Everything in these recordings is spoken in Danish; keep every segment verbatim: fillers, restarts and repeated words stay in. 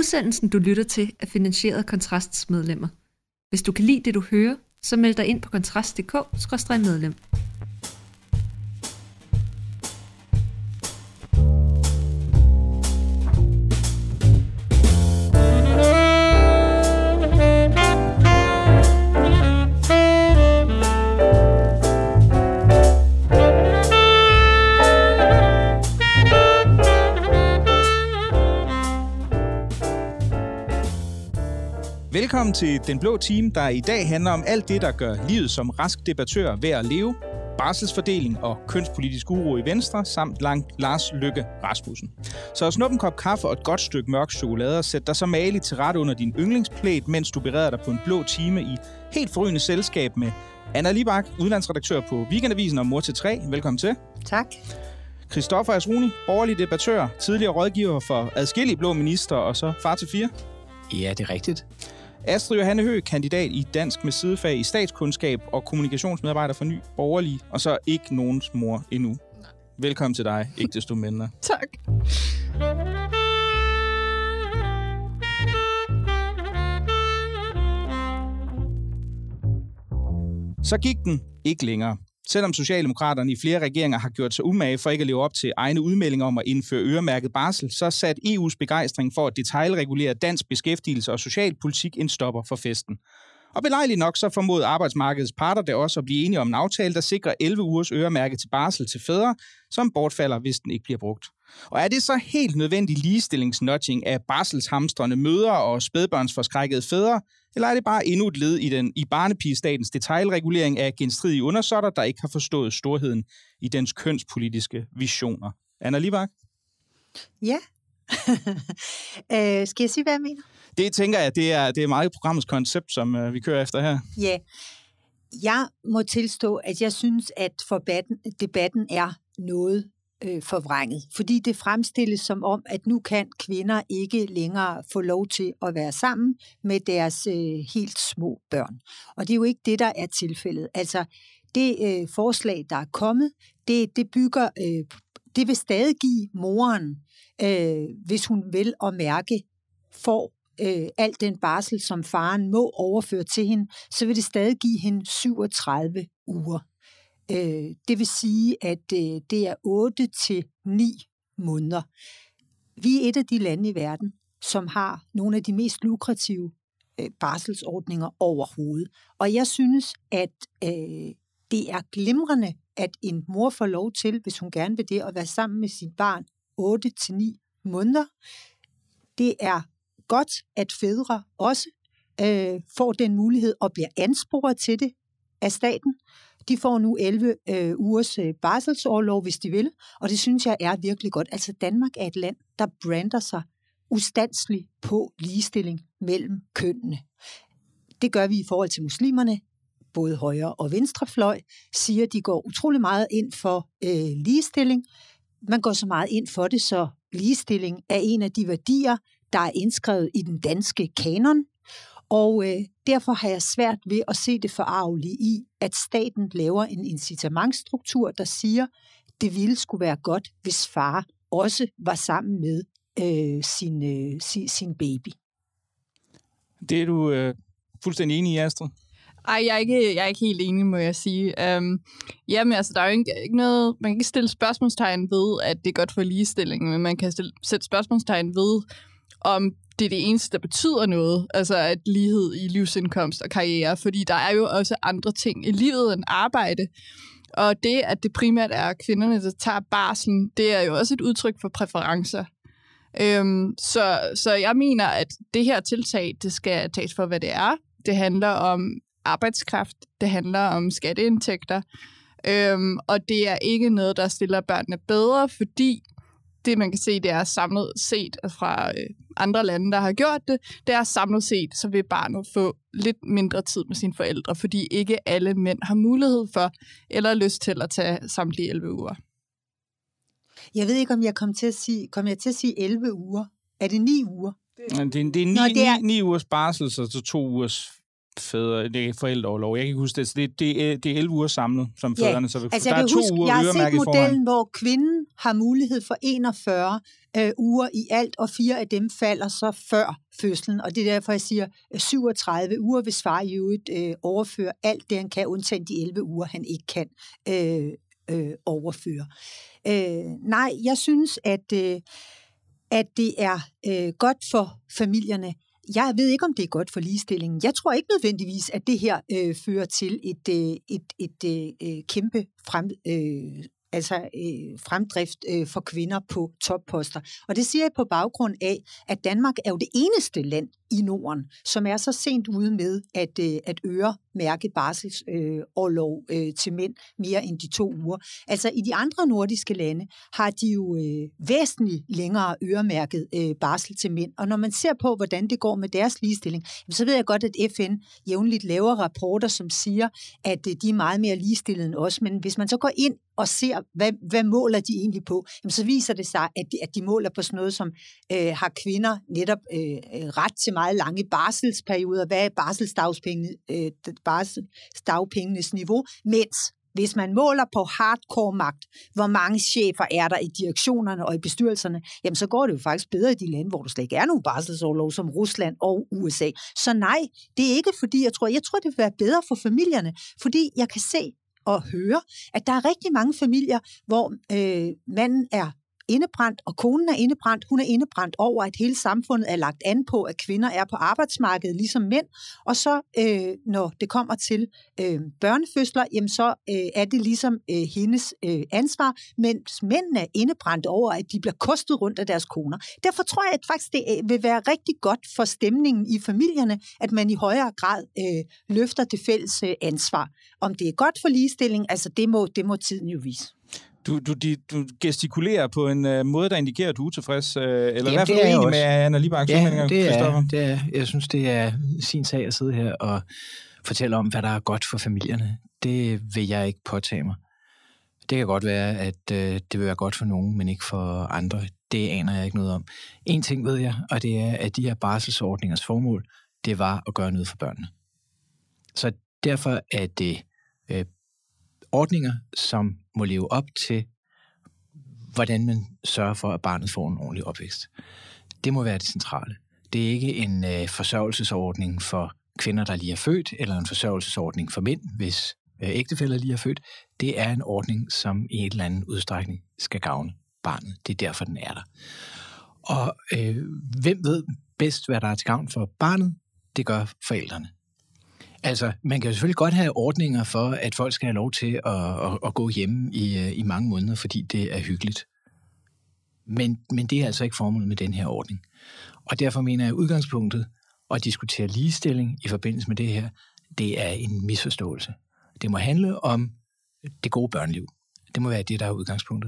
Udsendelsen, du lytter til, er finansieret af Kontrasts medlemmer. Hvis du kan lide det, du hører, så meld dig ind på kontrast punktum d k skråstreg medlem. Velkommen til Den Blå Time, der i dag handler om alt det, der gør livet som rask debattør værd at leve, barselsfordeling og kønspolitisk uro i Venstre, samt lang Lars Løkke Rasmussen. Så snup en kop kaffe og et godt stykke mørk chokolade og sæt dig så mageligt til rette under din yndlingsplæt, mens du bereder dig på en blå time i helt forrygende selskab med Anna Libak, udlandsredaktør på Weekendavisen og mor til tre. Velkommen til. Tak. Christoffer Asruni, borgerlig debattør, tidligere rådgiver for adskillige blå minister og så far til fire. Ja, det er rigtigt. Astrid Johanne Høgh, kandidat i dansk med sidefag i statskundskab og kommunikationsmedarbejder for Ny Borgerlige, og så ikke nogens mor endnu. Nej. Velkommen til dig, ikke desto mindre. Tak. Så gik den ikke længere. Selvom Socialdemokraterne i flere regeringer har gjort sig umage for ikke at leve op til egne udmeldinger om at indføre øremærket barsel, så satte E U's begejstring for at detailregulere dansk beskæftigelse og socialpolitik en stopper for festen. Og belejligt nok så formåede arbejdsmarkedets parter der også at blive enige om en aftale, der sikrer elleve ugers øremærke til barsel til fædre, som bortfalder, hvis den ikke bliver brugt. Og er det så helt nødvendig ligestillingsnudging af barselshamstrende mødre og spædbørnsforskrækkede fædre, eller er det bare endnu et led i den i barnepigestatens detailregulering af genstridige undersåtter, der ikke har forstået storheden i dens kønspolitiske visioner? Anna Libak? Ja. øh, skal jeg sige, hvad jeg mener? Det tænker jeg, det er, det er meget programmets koncept, som uh, vi kører efter her. Ja. Jeg må tilstå, at jeg synes, at forbatten, debatten er noget øh, forvrænget. Fordi det fremstilles som om, at nu kan kvinder ikke længere få lov til at være sammen med deres øh, helt små børn. Og det er jo ikke det, der er tilfældet. Altså, det øh, forslag, der er kommet, det, det bygger, øh, det vil stadig give moren, øh, hvis hun vil og mærke, får øh, al den barsel, som faren må overføre til hende, så vil det stadig give hende syvogtredive uger. Øh, det vil sige, at øh, det er otte til ni måneder. Vi er et af de lande i verden, som har nogle af de mest lukrative øh, barselsordninger overhovedet. Og jeg synes, at øh, det er glimrende, at en mor får lov til, hvis hun gerne vil det, at være sammen med sit barn otte til ni måneder. Det er godt, at fædre også øh, får den mulighed og bliver ansporet til det af staten. De får nu elleve øh, ugers øh, barselsorlov, hvis de vil, og det synes jeg er virkelig godt. Altså Danmark er et land, der brander sig ustandsligt på ligestilling mellem kønnene. Det gør vi i forhold til muslimerne. Både højre og venstrefløj siger, de går utrolig meget ind for øh, ligestilling. Man går så meget ind for det, så ligestilling er en af de værdier, der er indskrevet i den danske kanon. Og øh, derfor har jeg svært ved at se det forarvelige i, at staten laver en incitamentstruktur, der siger, det ville skulle være godt, hvis far også var sammen med øh, sin, øh, sin, sin baby. Det er du øh, fuldstændig enig i, Astrid? Ej, jeg er, ikke, jeg er ikke helt enig, må jeg sige. Um, jamen, altså, der er jo ikke, ikke noget... Man kan ikke stille spørgsmålstegn ved, at det er godt for ligestilling, men man kan stille, sætte spørgsmålstegn ved, om det er det eneste, der betyder noget, altså at lighed i livsindkomst og karriere, fordi der er jo også andre ting i livet end arbejde. Og det, at det primært er kvinderne, der tager barslen, det er jo også et udtryk for præferencer. Um, så, så jeg mener, at det her tiltag, det skal tages for, hvad det er. Det handler om arbejdskraft, det handler om skatteindtægter, øhm, og det er ikke noget, der stiller børnene bedre, fordi det, man kan se, det er samlet set fra øh, andre lande, der har gjort det, det er samlet set, så vil barnet få lidt mindre tid med sine forældre, fordi ikke alle mænd har mulighed for eller lyst til at tage samtlige elleve uger. Jeg ved ikke, om jeg kom til at sige, kom jeg til at sige elleve uger. Er det ni uger? Det er, det er, ni, Nå, det er... ni, ni ugers barsel, så to ugers fædre, det er forældreorlov. Jeg kan ikke huske det. Det, det, er, det er elleve uger samlet, som fædrene ja, så vil altså, der er to huske, uger jeg har øremærket set modellen, hvor kvinden har mulighed for enogfyrre øh, uger i alt, og fire af dem falder så før fødslen. Og det er derfor, jeg siger syvogtredive uger, hvis far i øvrigt øh, overfører alt det, han kan, undtagen de elleve uger, han ikke kan øh, øh, overføre. Øh, nej, jeg synes, at, øh, at det er øh, godt for familierne. Jeg ved ikke, om det er godt for ligestillingen. Jeg tror ikke nødvendigvis, at det her øh, fører til et, øh, et, et øh, kæmpe frem, øh, altså øh, fremdrift øh, for kvinder på topposter. Og det siger jeg på baggrund af, at Danmark er jo det eneste land i Norden, som er så sent ude med at, øh, at øremærke barselsorlov øh, øh, til mænd mere end de to uger. Altså i de andre nordiske lande har de jo øh, væsentligt længere øremærket øh, barsel til mænd. Og når man ser på, hvordan det går med deres ligestilling, så ved jeg godt, at F N jævnligt laver rapporter, som siger, at øh, de er meget mere ligestillede end os. Men hvis man så går ind og ser, hvad, hvad måler de egentlig på, jamen, så viser det sig, at de, at de måler på sådan noget, som øh, har kvinder netop øh, ret til meget lange barselsperioder. Hvad er barselsdagpengene, øh, barselsdagpengenes niveau? Mens hvis man måler på hardcore magt, hvor mange chefer er der i direktionerne og i bestyrelserne, jamen så går det jo faktisk bedre i de lande, hvor der slet ikke er nogen barselsorlov, som Rusland og U S A. Så nej, det er ikke fordi, jeg tror, jeg tror, det vil være bedre for familierne, fordi jeg kan se og høre, at der er rigtig mange familier, hvor øh, manden er indebrændt, og konen er indebrændt. Hun er indebrændt over, at hele samfundet er lagt an på, at kvinder er på arbejdsmarkedet ligesom mænd. Og så, øh, når det kommer til øh, børnefødsler, jamen så øh, er det ligesom øh, hendes øh, ansvar, mens mændene er indebrændt over, at de bliver kostet rundt af deres koner. Derfor tror jeg, at faktisk det vil være rigtig godt for stemningen i familierne, at man i højere grad øh, løfter det fælles øh, ansvar. Om det er godt for ligestilling, altså det må, det må tiden jo vise. Du, du, de, du gestikulerer på en uh, måde, der indikerer, at du er utilfreds, uh, eller Jamen, i hvert fald uenig med Anna Libaks udmeldinger. Ja, det er, det er, jeg synes, det er sin sag at sidde her og fortælle om, hvad der er godt for familierne. Det vil jeg ikke påtage mig. Det kan godt være, at uh, det vil være godt for nogen, men ikke for andre. Det aner jeg ikke noget om. En ting ved jeg, og det er, at de her barselsordningers formål, det var at gøre noget for børnene. Så derfor er det uh, ordninger, som må leve op til, hvordan man sørger for, at barnet får en ordentlig opvækst. Det må være det centrale. Det er ikke en øh, forsørgelsesordning for kvinder, der lige er født, eller en forsørgelsesordning for mænd, hvis øh, ægtefæller lige er født. Det er en ordning, som i en eller anden udstrækning skal gavne barnet. Det er derfor, den er der. Og øh, hvem ved bedst, hvad der er til gavn for barnet? Det gør forældrene. Altså, man kan jo selvfølgelig godt have ordninger for, at folk skal have lov til at, at, at gå hjemme i, i mange måneder, fordi det er hyggeligt. Men, men det er altså ikke formålet med den her ordning. Og derfor mener jeg, at udgangspunktet at diskutere ligestilling i forbindelse med det her, det er en misforståelse. Det må handle om det gode børneliv. Det må være det, der er udgangspunktet.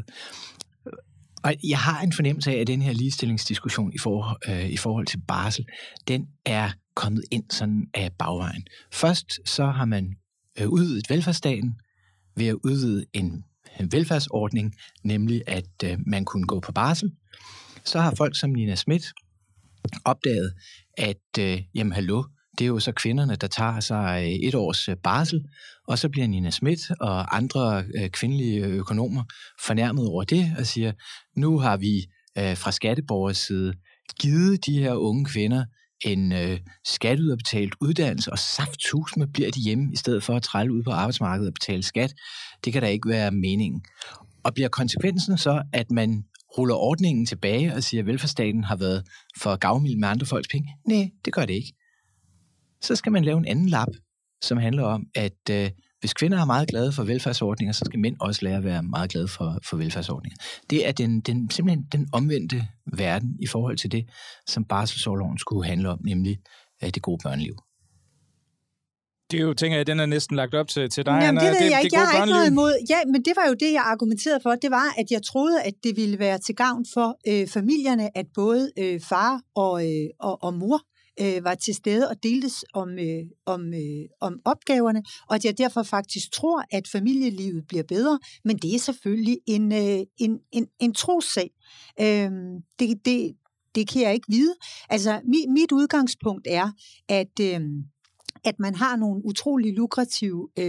Og jeg har en fornemmelse af, at den her ligestillingsdiskussion i, for, øh, i forhold til barsel, den er kommet ind sådan af bagvejen. Først så har man øh, udvidet velfærdsstaten ved at udvide en, en velfærdsordning, nemlig at øh, man kunne gå på barsel. Så har folk som Nina Smith opdaget, at øh, jamen hallo, det er jo så kvinderne, der tager sig et års barsel, og så bliver Nina Smith og andre øh, kvindelige økonomer fornærmet over det og siger, nu har vi øh, fra skatteborgers side givet de her unge kvinder en øh, skatteyderbetalt uddannelse, og saftsusme bliver de hjemme, i stedet for at trælle ud på arbejdsmarkedet og betale skat. Det kan da ikke være meningen. Og bliver konsekvensen så, at man ruller ordningen tilbage og siger, at velfærdsstaten har været for gavmild med andre folks penge? Nej, det gør det ikke. Så skal man lave en anden lap, som handler om, at øh, hvis kvinder er meget glade for velfærdsordninger, så skal mænd også lære at være meget glade for, for velfærdsordninger. Det er den, den, simpelthen den omvendte verden i forhold til det, som barselsorloven skulle handle om, nemlig øh, det gode børneliv. Det er jo, tænker jeg, den er næsten lagt op til, til dig, Jamen, Anna. det ved det, jeg ikke. Jeg har ikke noget imod. Ja, men det var jo det, jeg argumenterede for. Det var, at jeg troede, at det ville være til gavn for øh, familierne, at både øh, far og, øh, og, og mor øh, var til stede og deltes om, øh, om, øh, om opgaverne, og at jeg derfor faktisk tror, at familielivet bliver bedre, men det er selvfølgelig en, øh, en, en, en trossag. Øh, det, det, det kan jeg ikke vide. Altså, mit, mit udgangspunkt er, at... Øh, at man har nogle utrolig lukrative øh,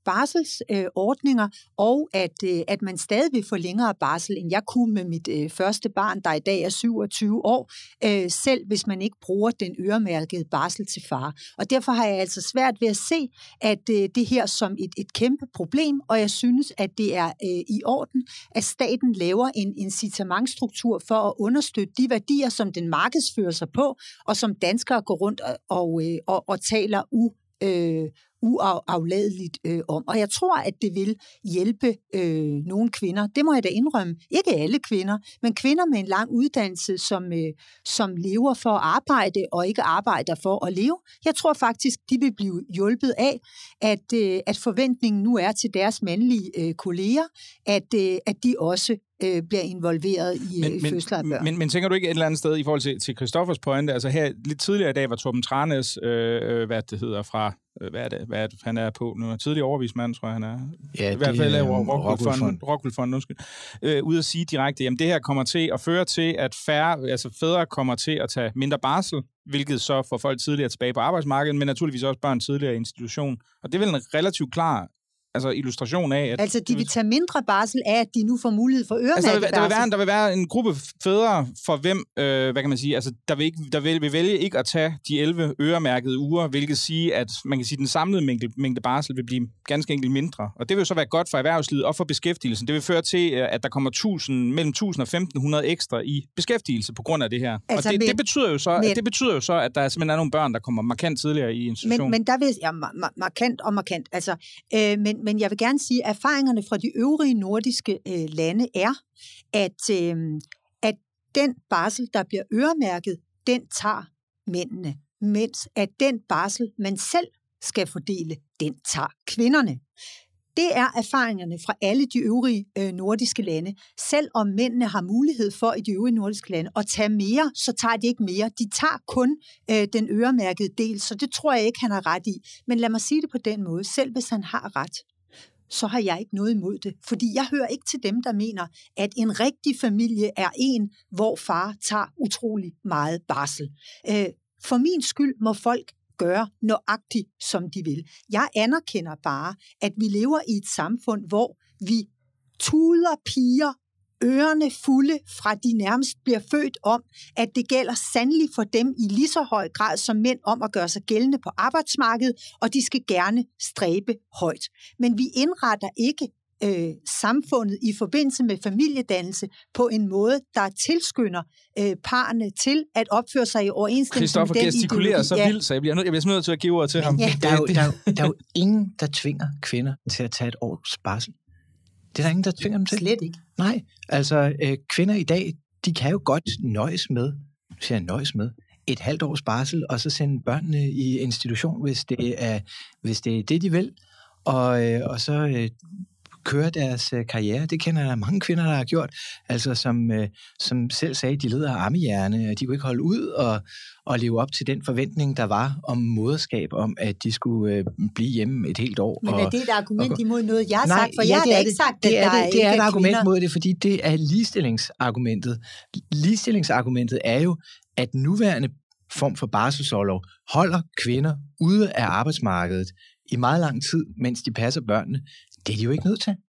barselsordninger, øh, og at, øh, at man stadig vil få længere barsel, end jeg kunne med mit øh, første barn, der i dag er syvogtyve år, øh, selv hvis man ikke bruger den øremærkede barsel til far. Og derfor har jeg altså svært ved at se, at øh, det her som et, et kæmpe problem, og jeg synes, at det er øh, i orden, at staten laver en incitamentstruktur for at understøtte de værdier, som den markedsfører sig på, og som danskere går rundt og, og, og, og taler u, øh, uafladeligt øh, om. Og jeg tror, at det vil hjælpe øh, nogle kvinder. Det må jeg da indrømme. Ikke alle kvinder, men kvinder med en lang uddannelse, som, øh, som lever for at arbejde og ikke arbejder for at leve. Jeg tror faktisk, de vil blive hjulpet af, at, øh, at forventningen nu er til deres mandlige øh, kolleger, at, øh, at de også øh, bliver involveret i men, men, fødsler af børn. Men, men tænker du ikke et eller andet sted i forhold til, til Christoffers pointe? Altså her lidt tidligere i dag var Torben Tranæs, øh, hvad det hedder, fra Hvad er, det, hvad er det, han er på nu? Tidligere overvismand, tror jeg, han er. Ja, I hvert fald er Rockwool Fond, undskyld. Øh, ude at sige direkte, jamen det her kommer til at føre til, at færre, altså fædre kommer til at tage mindre barsel, hvilket så får folk tidligere tilbage på arbejdsmarkedet, men naturligvis også børn tidligere i institution. Og det er vel en relativt klar altså illustration af, at... Altså, de vil tage mindre barsel af, at de nu får mulighed for øremærket altså, der, barsel. der, vil være, der vil være en gruppe fædre, for hvem, øh, hvad kan man sige, altså, der vil, ikke, der vil, vil vælge ikke at tage de elleve øremærkede uger, hvilket sige, at man kan sige, at den samlede mængde, mængde barsel vil blive ganske enkelt mindre. Og det vil så være godt for erhvervslivet og for beskæftigelsen. Det vil føre til, at der kommer tusind, mellem tusind og femten hundrede ekstra i beskæftigelse på grund af det her. Altså, og det, men, det, betyder jo så, men, at det betyder jo så, at der simpelthen er nogle børn, der kommer markant tidligere i institutionen. Men, men der vil... Ja, markant og markant. Altså, øh, men, men jeg vil gerne sige, erfaringerne fra de øvrige nordiske øh, lande er, at, øh, at den barsel, der bliver øremærket, den tager mændene, mens at den barsel, man selv skal fordele, den tager kvinderne. Det er erfaringerne fra alle de øvrige øh, nordiske lande. Selv om mændene har mulighed for i de øvrige nordiske lande at tage mere, så tager de ikke mere. De tager kun øh, den øremærkede del, så det tror jeg ikke, han har ret i. Men lad mig sige det på den måde. Selv hvis han har ret, så har jeg ikke noget imod det. Fordi jeg hører ikke til dem, der mener, at en rigtig familie er en, hvor far tager utrolig meget barsel. Øh, for min skyld må folk gøre nøjagtigt, som de vil. Jeg anerkender bare, at vi lever i et samfund, hvor vi tuder piger ørerne fulde fra de nærmest bliver født om, at det gælder sandelig for dem i lige så høj grad som mænd om at gøre sig gældende på arbejdsmarkedet, og de skal gerne stræbe højt. Men vi indretter ikke øh, samfundet i forbindelse med familiedannelse på en måde, der tilskynder øh, parerne til at opføre sig i overensstemmelse med den ideologi. Christoffer gestikulerer så ja. vildt, så jeg bliver nødt, jeg bliver nødt til at give ordet til Men, ham. Ja. Der, er jo, der, er jo, der er jo ingen, der tvinger kvinder til at tage et års barsel. Det er der ingen, der tvinger dem til. Slet ikke. Nej, altså øh, kvinder i dag, de kan jo godt nøjes med, siger jeg nøjes med, et halvt års barsel, og så sende børnene i institution, hvis det er, hvis det, er det, de vil, og, øh, og så øh, køre deres øh, karriere. Det kender der mange kvinder, der har gjort, altså som, øh, som selv sagde, de led af ammehjerne, de kunne ikke holde ud og, og leve op til den forventning, der var om moderskab, om at de skulle øh, blive hjemme et helt år. Men er det et argument og, imod noget, jeg har nej, sagt? For ja, jeg har da ikke det, sagt, at det er, der det, det er et argument kvinder. mod det, fordi det er ligestillingsargumentet. Ligestillingsargumentet er jo, at nuværende form for barselsorlov holder kvinder ude af arbejdsmarkedet i meget lang tid, mens de passer børnene. Det er de jo ikke nødt til.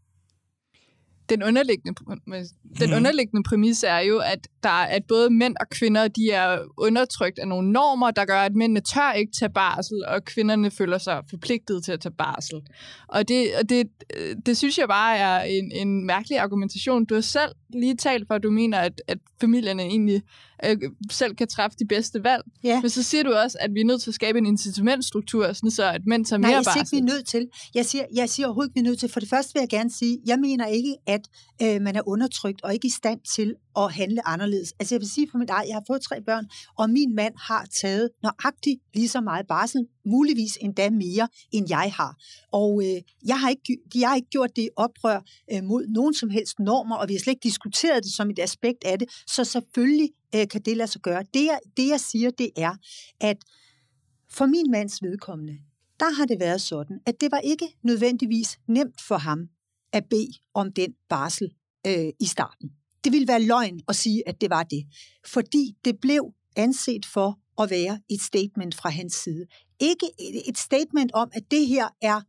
Den underliggende, den underliggende præmis er jo, at der er, at både mænd og kvinder, de er undertrykt af nogle normer, der gør, at mændene tør ikke tage barsel, og kvinderne føler sig forpligtet til at tage barsel. Og det, og det, det synes jeg bare er en, en mærkelig argumentation. Du har selv lige talt for, at du mener, at, at familierne egentlig øh, selv kan træffe de bedste valg. Ja. Men så siger du også, at vi er nødt til at skabe en incitamentstruktur, sådan så at mænd tager Nej, mere jeg siger barsel. ikke, vi er nødt til. Jeg siger, jeg siger overhovedet ikke, vi er nødt til. For det første vil jeg gerne sige, jeg mener ikke, at øh, man er undertrykt og ikke i stand til at handle anderledes. Altså jeg vil sige for mit eget, jeg har fået tre børn, og min mand har taget nøjagtigt lige så meget barsel, muligvis endda mere, end jeg har. Og øh, jeg, har ikke, jeg har ikke gjort det oprør øh, mod nogen som helst normer, og vi har slet ikke diskuteret det som et aspekt af det, så selvfølgelig øh, kan det lade sig gøre. Det jeg, det, jeg siger, det er, at for min mands vedkommende, der har det været sådan, at det var ikke nødvendigvis nemt for ham at bede om den barsel øh, i starten. Det ville være løgn at sige, at det var det, fordi det blev anset for at være et statement fra hans side. Ikke et statement om, at det her er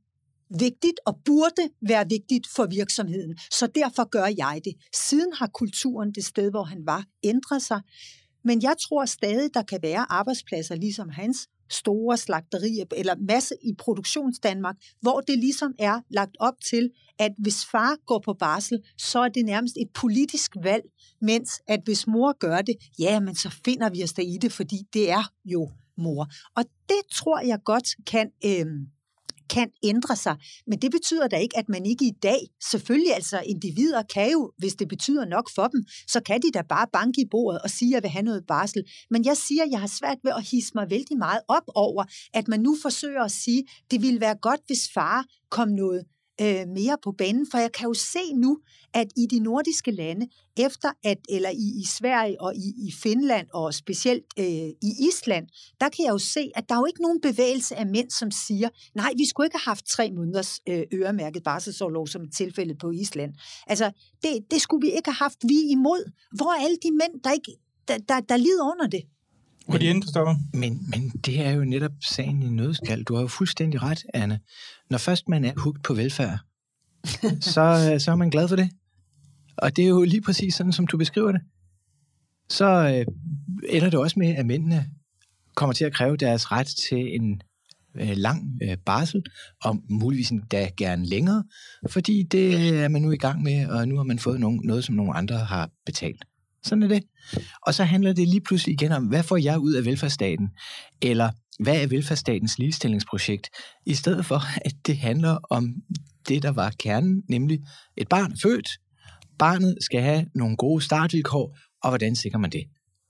vigtigt og burde være vigtigt for virksomheden. Så derfor gør jeg det. Siden har kulturen det sted, hvor han var, ændret sig. Men jeg tror stadig, der kan være arbejdspladser, ligesom hans store slagterier, eller masse i produktionsdanmark, hvor det ligesom er lagt op til, at hvis far går på barsel, så er det nærmest et politisk valg, mens at hvis mor gør det, ja, men så finder vi os der i det, fordi det er jo mor. Og det tror jeg godt kan... Øh, kan ændre sig, men det betyder da ikke, at man ikke i dag, selvfølgelig altså individer kan jo, hvis det betyder nok for dem, så kan de da bare banke i bordet og sige, at jeg vil have noget barsel. Men jeg siger, at jeg har svært ved at hisse mig vældig meget op over, at man nu forsøger at sige, at det ville være godt, hvis far kom noget øh, mere på banen, for jeg kan jo se nu, at i de nordiske lande, efter at, eller i, i Sverige og i, i Finland og specielt øh, i Island, der kan jeg jo se, at der er jo ikke nogen bevægelse af mænd, som siger, nej, vi skulle ikke have haft tre måneders øh, øremærket barselsorlov, som tilfældet på Island. Altså, det, det skulle vi ikke have haft, vi er imod. Hvor er alle de mænd, der, ikke, der, der, der lider under det? Men, men, men det er jo netop sagen i nødskal. Du har jo fuldstændig ret, Anna. Når først man er hugt på velfærd, så, så er man glad for det. Og det er jo lige præcis sådan, som du beskriver det. Så øh, ender det også med, at mændene kommer til at kræve deres ret til en øh, lang øh, barsel, og muligvis endda gerne længere, fordi det er man nu i gang med, og nu har man fået nogen, noget, som nogle andre har betalt. Sådan er det. Og så handler det lige pludselig igen om, hvad får jeg ud af velfærdsstaten? Eller hvad er velfærdsstatens ligestillingsprojekt? I stedet for, at det handler om det, der var kernen, nemlig et barn er født. Barnet skal have nogle gode startvilkår, og hvordan sikrer man det?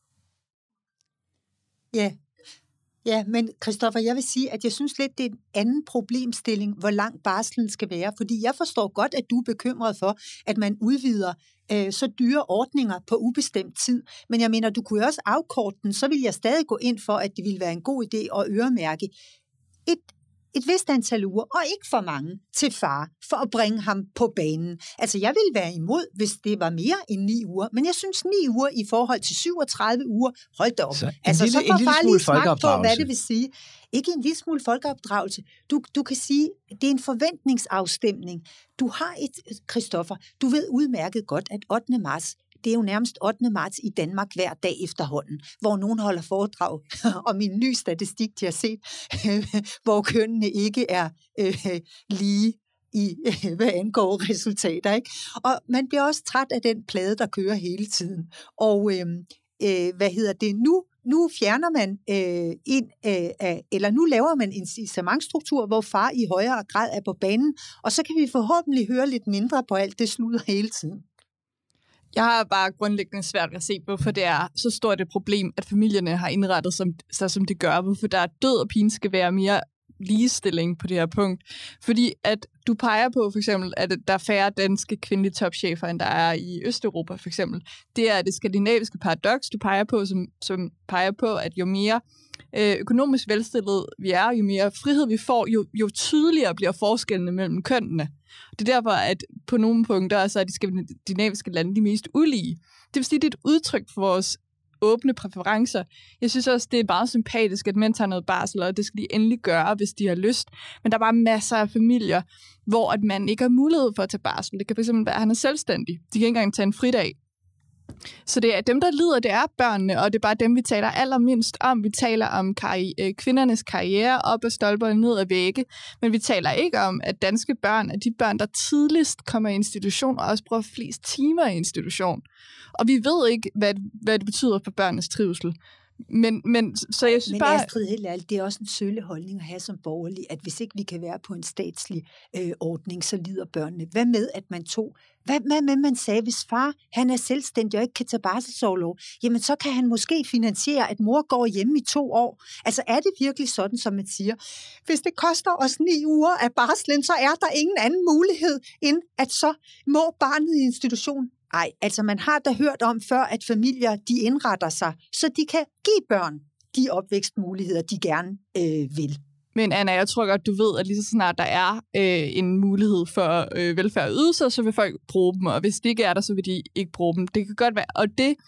Ja, ja, men Christoffer, jeg vil sige, at jeg synes lidt, det er en anden problemstilling, hvor lang barslen skal være, fordi jeg forstår godt, at du er bekymret for, at man udvider øh, så dyre ordninger på ubestemt tid, men jeg mener, du kunne også afkorte den, så vil jeg stadig gå ind for, at det ville være en god idé at øremærke et et vist antal uger, og ikke for mange, til far, for at bringe ham på banen. Altså, jeg ville være imod, hvis det var mere end ni uger, men jeg synes, ni uger i forhold til syvogtredive uger, hold da op. Så altså, lille, så får far lige smagt på, hvad det vil sige. Ikke en lille smule folkeopdragelse. Du, du kan sige, det er en forventningsafstemning. Du har et, Christoffer, du ved udmærket godt, at ottende marts, det er jo nærmest ottende marts i Danmark hver dag efterhånden, hvor nogen holder foredrag om en ny statistik, de har set, hvor kønnene ikke er øh, lige i, øh, hvad angår resultater. Ikke? Og man bliver også træt af den plade, der kører hele tiden. Og øh, øh, hvad hedder det nu? Nu fjerner man øh, en, øh, eller nu laver man en incitamentstruktur, hvor far i højere grad er på banen, og så kan vi forhåbentlig høre lidt mindre på alt det sludder hele tiden. Jeg har bare grundlæggende svært at se, hvorfor det er så stort et problem, at familierne har indrettet sig, som det gør. Hvorfor der er død og pine skal være mere ligestilling på det her punkt. Fordi at du peger på for eksempel, at der er færre danske kvindelige topchefer, end der er i Østeuropa for eksempel. Det er det skandinaviske paradoks, du peger på, som, som peger på, at jo mere økonomisk velstillet vi er, jo mere frihed vi får, jo, jo tydeligere bliver forskellene mellem kønnene. Det er derfor, at på nogle punkter så er de skandinaviske lande de mest ulige. Det vil sige, det er et udtryk for vores åbne præferencer. Jeg synes også, det er meget sympatisk, at mænd tager noget barsel, og det skal de endelig gøre, hvis de har lyst. Men der er bare masser af familier, hvor at man ikke har mulighed for at tage barsel. Det kan fx være, at han er selvstændig. De kan ikke engang tage en fridag. Så det er dem, der lider, det er børnene, og det er bare dem, vi taler allermindst om. Vi taler om karri- kvindernes karriere op ad stolperne, ned ad vægge, men vi taler ikke om, at danske børn er de børn, der tidligst kommer i institution, og også bruger flest timer i institution. Og vi ved ikke, hvad, hvad det betyder for børnenes trivsel. Men, men, så jeg synes men bare... Astrid, helt ærligt, det er også en sølle holdning at have som borgerlig, at hvis ikke vi kan være på en statslig øh, ordning, så lider børnene. Hvad med, at man tog... Hvad med, at man sagde, hvis far han er selvstændig og ikke kan tage barselsorlov, jamen så kan han måske finansiere, at mor går hjemme i to år. Altså er det virkelig sådan, som man siger? Hvis det koster os ni uger af barslen, så er der ingen anden mulighed, end at så må barnet i institution. Ej, altså man har da hørt om før, at familier de indretter sig, så de kan give børn de opvækstmuligheder, de gerne øh, vil. Men Anna, jeg tror godt, du ved, at lige så snart der er øh, en mulighed for øh, velfærd og ydelser, så vil folk bruge dem, og hvis det ikke er der, så vil de ikke bruge dem. Det kan godt være, og det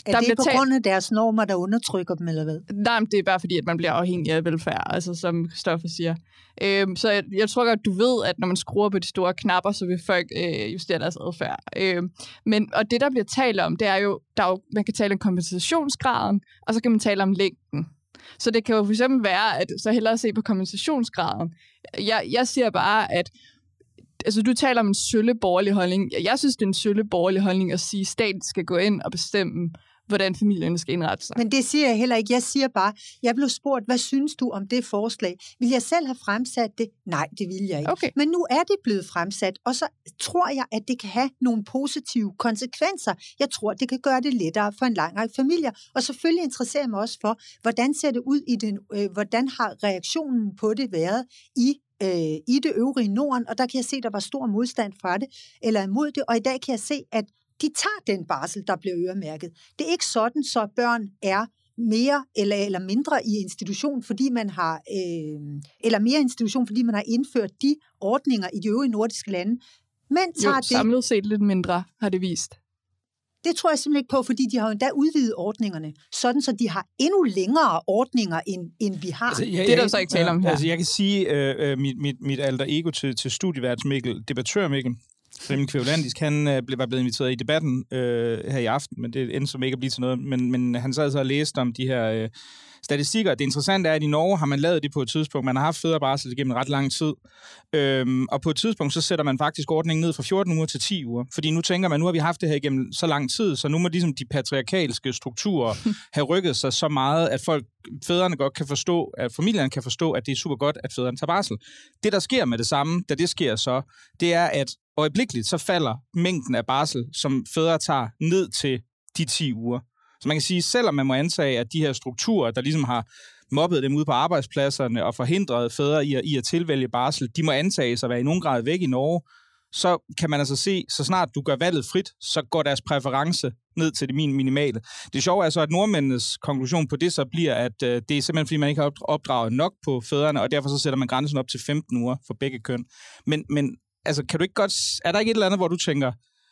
Er der det på talt... grund af deres normer, der undertrykker dem, eller hvad? Nej, det er bare fordi, at man bliver afhængig af velfærd, altså som Christoffer siger. Øhm, så jeg, jeg tror godt, du ved, at når man skruer på de store knapper, så vil folk øh, justere deres adfærd. Øhm, men, og det, der bliver talt om, det er jo, der er jo, man kan tale om kompensationsgraden, og så kan man tale om længden. Så det kan jo for eksempel være, at så hellere se på kompensationsgraden. Jeg, jeg siger bare, at altså, du taler om en sølle borgerlig holdning. Jeg synes, det er en sølle borgerlig holdning at sige, at staten skal gå ind og bestemme, hvordan familierne skal indrette sig. Men det siger jeg heller ikke. Jeg siger bare, jeg blev spurgt, hvad synes du om det forslag? Vil jeg selv have fremsat det? Nej, det vil jeg ikke. Okay. Men nu er det blevet fremsat, og så tror jeg, at det kan have nogle positive konsekvenser. Jeg tror, det kan gøre det lettere for en lang række familier. Og selvfølgelig interesserer jeg mig også for, hvordan ser det ud i den, øh, hvordan har reaktionen på det været i øh, i det øvrige Norden, og der kan jeg se, at der var stor modstand fra det, eller imod det, og i dag kan jeg se, at de tager den barsel, der bliver øremærket. Det er ikke sådan, så børn er mere eller, eller mindre i institution, fordi man har øh, eller mere institution, fordi man har indført de ordninger i de øvrige nordiske lande. Men tager jo, det, samlet set lidt mindre, har det vist. Det tror jeg simpelthen ikke på, fordi de har jo endda udvidet ordningerne, sådan så de har endnu længere ordninger, end, end vi har. Altså, jeg, det er der så ikke tale om her. Altså, jeg kan sige, øh, mit, mit, mit alter ego til, til studievært Mikkel, debattør Mikkel, Flemming Kvævlandisk, han øh, var blevet inviteret i debatten øh, her i aften, men det endte som ikke at blive til noget. Men, men han sad så og læste om de her øh, statistikker. Det interessante er, at i Norge har man lavet det på et tidspunkt. Man har haft fædrebarsel gennem ret lang tid. Øhm, og på et tidspunkt, så sætter man faktisk ordningen ned fra fjorten uger til ti uger. Fordi nu tænker man, nu har vi haft det her igennem så lang tid, så nu må ligesom de patriarkalske strukturer have rykket sig så meget, at folk, fædrene godt kan forstå, at familierne kan forstå, at det er super godt, at fædrene tager barsel. Det, der sker med det samme, da det sker så, det er, at øjeblikkeligt så falder mængden af barsel, som fædre tager, ned til de ti uger. Så man kan sige, selvom man må antage, at de her strukturer, der ligesom har mobbet dem ude på arbejdspladserne og forhindret fædre i at, i at tilvælge barsel, de må antages at være i nogen grad væk i Norge, så kan man altså se, så snart du gør valget frit, så går deres præference ned til det minimale. Det sjove er så, at nordmændenes konklusion på det så bliver, at øh, det er simpelthen, fordi man ikke har opdraget nok på fædrene, og derfor så sætter man grænsen op til femten uger for begge køn. Men, men altså, kan du ikke godt, er der ikke et eller andet, hvor du tænker,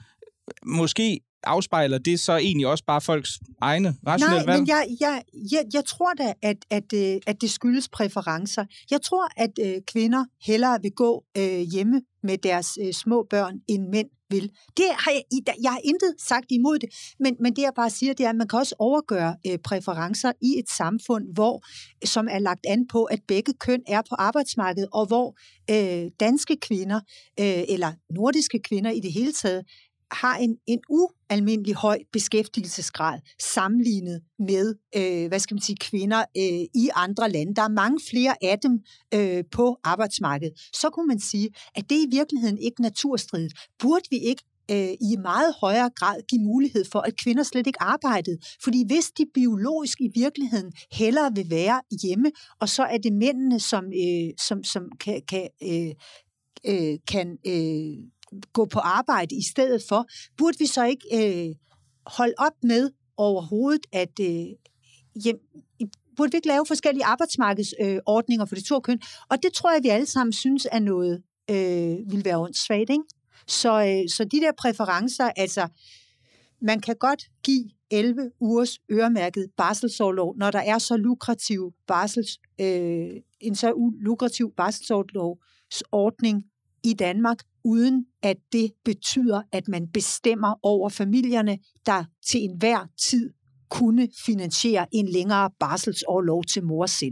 måske afspejler det så egentlig også bare folks egne rationelle valg? Nej, men jeg, jeg, jeg, jeg tror da, at, at, at det skyldes præferencer. Jeg tror, at øh, kvinder hellere vil gå øh, hjemme med deres øh, små børn, end mænd vil. Det har jeg, jeg har intet sagt imod det, men, men det jeg bare siger, det er, at man kan også overgøre øh, præferencer i et samfund, hvor, som er lagt an på, at begge køn er på arbejdsmarkedet, og hvor øh, danske kvinder, øh, eller nordiske kvinder i det hele taget, har en, en ualmindelig høj beskæftigelsesgrad sammenlignet med, øh, hvad skal man sige, kvinder øh, i andre lande. Der er mange flere af dem øh, på arbejdsmarkedet. Så kunne man sige, at det er i virkeligheden ikke naturstridigt. Burde vi ikke øh, i meget højere grad give mulighed for, at kvinder slet ikke arbejdede? Fordi hvis de biologisk i virkeligheden hellere vil være hjemme, og så er det mændene, som, øh, som, som kan... kan øh, øh, kan øh, gå på arbejde i stedet for, burde vi så ikke øh, holde op med overhovedet, at øh, hjem, burde vi ikke lave forskellige arbejdsmarkedsordninger øh, for de to køn? Og det tror jeg, vi alle sammen synes er noget, øh, vil være åndssvagt, ikke? Så, øh, så de der præferencer, altså, man kan godt give elleve ugers øremærket barselsorlov, når der er så lukrativ barsels, øh, en så lukrativ barselsorlovsordning i Danmark, uden at det betyder, at man bestemmer over familierne, der til enhver tid kunne finansiere en længere barselsorlov til mor selv.